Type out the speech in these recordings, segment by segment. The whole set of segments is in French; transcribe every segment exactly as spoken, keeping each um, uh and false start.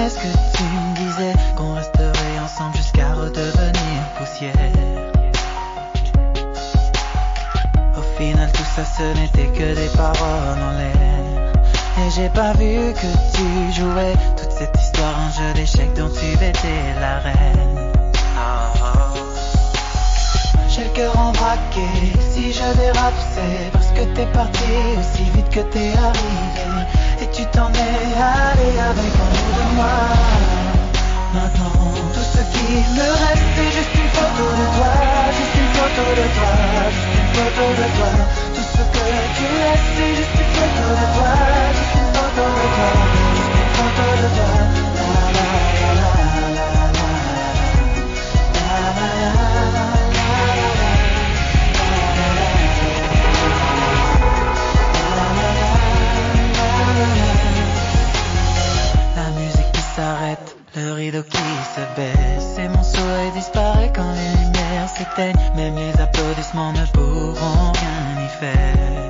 promesses que tu me disais qu'on resterait ensemble jusqu'à redevenir poussière. Au final tout ça ce n'était que des paroles en l'air. Et j'ai pas vu que tu jouais toute cette histoire, un jeu d'échecs dont tu étais la reine. J'ai le cœur en braqué, si je dérape c'est parce que t'es parti aussi vite que t'es arrivé. Et tu t'en es allé avec un bout de moi. Maintenant tout ce qui me reste c'est juste une photo de toi. Juste une photo de toi, juste une photo de toi. Tout ce que tu laisses c'est juste une photo de toi. Juste une photo de toi, juste une photo de toi. La la la la la la la la la la. La musique qui s'arrête, le rideau qui se baisse, et mon sourire disparaît quand les lumières s'éteignent. Même les applaudissements ne pourront rien y faire.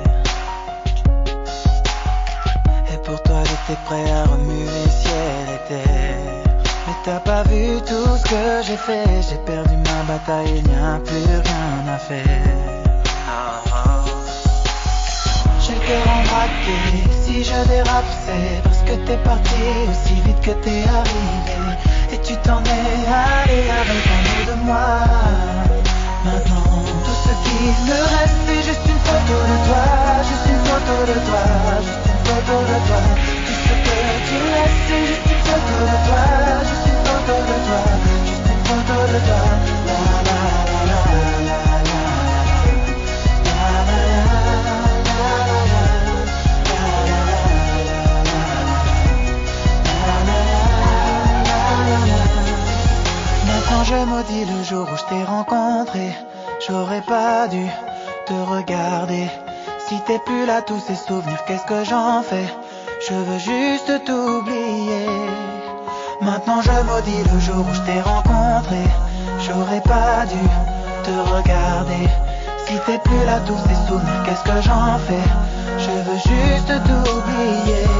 Et pour toi j'étais prêt à remuer ciel et terre. Mais t'as pas vu tout ce que j'ai fait. J'ai perdu ma bataille, il n'y a plus rien à faire. J'ai le cœur en braqué, si je dérape c'est parce que t'es parti aussi vite que t'es arrivé. Et tu t'en es allé avec un bout de moi. Maintenant tout ce qui me reste c'est juste une photo de toi. Juste une photo de toi, juste une photo de toi. Tout ce que tu laisses c'est juste une photo de toi. Juste une photo de toi, juste une photo de toi. La la la la la la la la la. Maintenant je maudis le jour où je t'ai rencontré. J'aurais pas dû te regarder. Si t'es plus là tous ces souvenirs, qu'est-ce que j'en fais? Je veux juste t'oublier. Maintenant je maudis le jour où je t'ai rencontré. J'aurais pas dû te regarder. Si t'es plus là tous ces souvenirs, qu'est-ce que j'en fais? Je veux juste t'oublier.